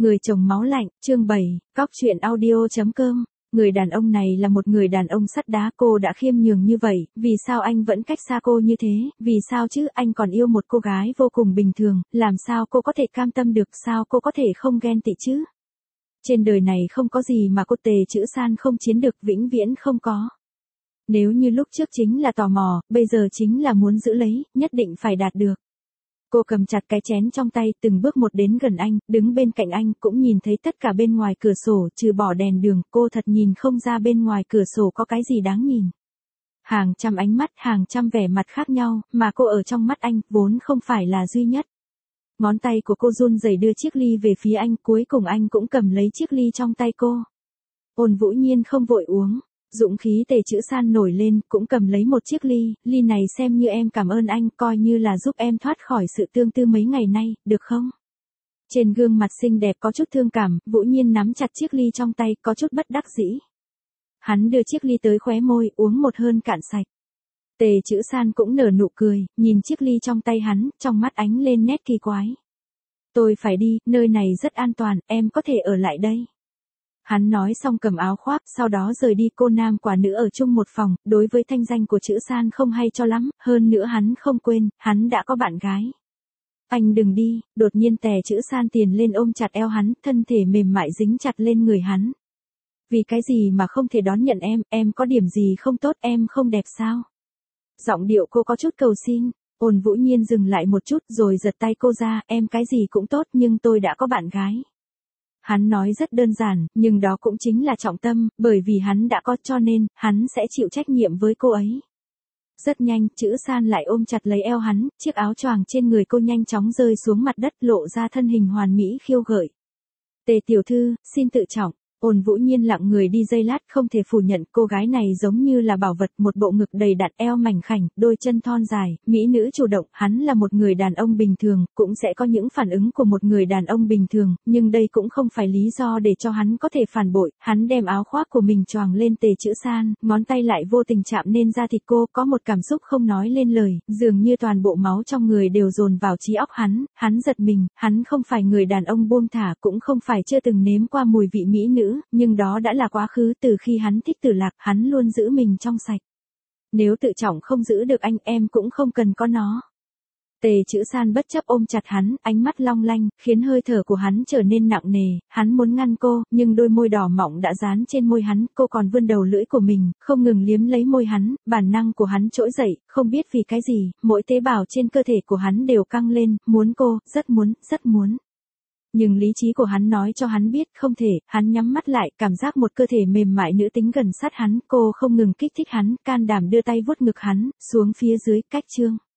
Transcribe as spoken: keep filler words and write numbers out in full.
Người chồng máu lạnh, chương bảy, cóc truyện audio chấm com. Người đàn ông này là một người đàn ông sắt đá, cô đã khiêm nhường như vậy, vì sao anh vẫn cách xa cô như thế, vì sao chứ, anh còn yêu một cô gái vô cùng bình thường, làm sao cô có thể cam tâm được, sao cô có thể không ghen tị chứ? Trên đời này không có gì mà cô Tề Chữ San không chiến được, vĩnh viễn không có. Nếu như lúc trước chính là tò mò, bây giờ chính là muốn giữ lấy, nhất định phải đạt được. Cô cầm chặt cái chén trong tay, từng bước một đến gần anh, đứng bên cạnh anh, cũng nhìn thấy tất cả bên ngoài cửa sổ, trừ bỏ đèn đường, cô thật nhìn không ra bên ngoài cửa sổ có cái gì đáng nhìn. Hàng trăm ánh mắt, hàng trăm vẻ mặt khác nhau, mà cô ở trong mắt anh, vốn không phải là duy nhất. Ngón tay của cô run rẩy đưa chiếc ly về phía anh, cuối cùng anh cũng cầm lấy chiếc ly trong tay cô. Ôn Vũ Nhiên không vội uống. Dũng khí Tề Chữ San nổi lên, cũng cầm lấy một chiếc ly, ly này xem như em cảm ơn anh, coi như là giúp em thoát khỏi sự tương tư mấy ngày nay, được không? Trên gương mặt xinh đẹp có chút thương cảm, Vũ Nhiên nắm chặt chiếc ly trong tay, có chút bất đắc dĩ. Hắn đưa chiếc ly tới khóe môi, uống một hơi cạn sạch. Tề Chữ San cũng nở nụ cười, nhìn chiếc ly trong tay hắn, trong mắt ánh lên nét kỳ quái. Tôi phải đi, nơi này rất an toàn, em có thể ở lại đây. Hắn nói xong cầm áo khoác, sau đó rời đi. Cô nam quả nữ ở chung một phòng, đối với thanh danh của Chữ San không hay cho lắm, hơn nữa hắn không quên, hắn đã có bạn gái. Anh đừng đi, đột nhiên Tề Chữ San tiền lên ôm chặt eo hắn, thân thể mềm mại dính chặt lên người hắn. Vì cái gì mà không thể đón nhận em, em có điểm gì không tốt, em không đẹp sao? Giọng điệu cô có chút cầu xin. Ôn Vũ Nhiên dừng lại một chút rồi giật tay cô ra, em cái gì cũng tốt nhưng tôi đã có bạn gái. Hắn nói rất đơn giản, nhưng đó cũng chính là trọng tâm, bởi vì hắn đã có cho nên, hắn sẽ chịu trách nhiệm với cô ấy. Rất nhanh, Chữ San lại ôm chặt lấy eo hắn, chiếc áo choàng trên người cô nhanh chóng rơi xuống mặt đất, lộ ra thân hình hoàn mỹ khiêu gợi. Tề tiểu thư, xin tự trọng. Ôn Vũ Nhiên lặng người đi giây lát, không thể phủ nhận cô gái này giống như là bảo vật, một bộ ngực đầy đặn, eo mảnh khảnh, đôi chân thon dài, mỹ nữ chủ động. Hắn là một người đàn ông bình thường, cũng sẽ có những phản ứng của một người đàn ông bình thường, nhưng đây cũng không phải lý do để cho hắn có thể phản bội. Hắn đem áo khoác của mình choàng lên Tề Chữ San, ngón tay lại vô tình chạm lên da thịt cô, có một cảm xúc không nói lên lời, dường như toàn bộ máu trong người đều dồn vào trí óc hắn. Hắn giật mình, hắn không phải người đàn ông buông thả, cũng không phải chưa từng nếm qua mùi vị mỹ nữ. Nhưng đó đã là quá khứ, từ khi hắn thích Tử Lạc, hắn luôn giữ mình trong sạch. Nếu tự trọng không giữ được anh, em cũng không cần có nó. Tề Chữ San bất chấp ôm chặt hắn, ánh mắt long lanh, khiến hơi thở của hắn trở nên nặng nề. Hắn muốn ngăn cô, nhưng đôi môi đỏ mọng đã dán trên môi hắn, cô còn vươn đầu lưỡi của mình, không ngừng liếm lấy môi hắn. Bản năng của hắn trỗi dậy, không biết vì cái gì, mỗi tế bào trên cơ thể của hắn đều căng lên, muốn cô, rất muốn, rất muốn. Nhưng lý trí của hắn nói cho hắn biết không thể, hắn nhắm mắt lại, cảm giác một cơ thể mềm mại nữ tính gần sát hắn, cô không ngừng kích thích hắn, can đảm đưa tay vuốt ngực hắn, xuống phía dưới, cách chương.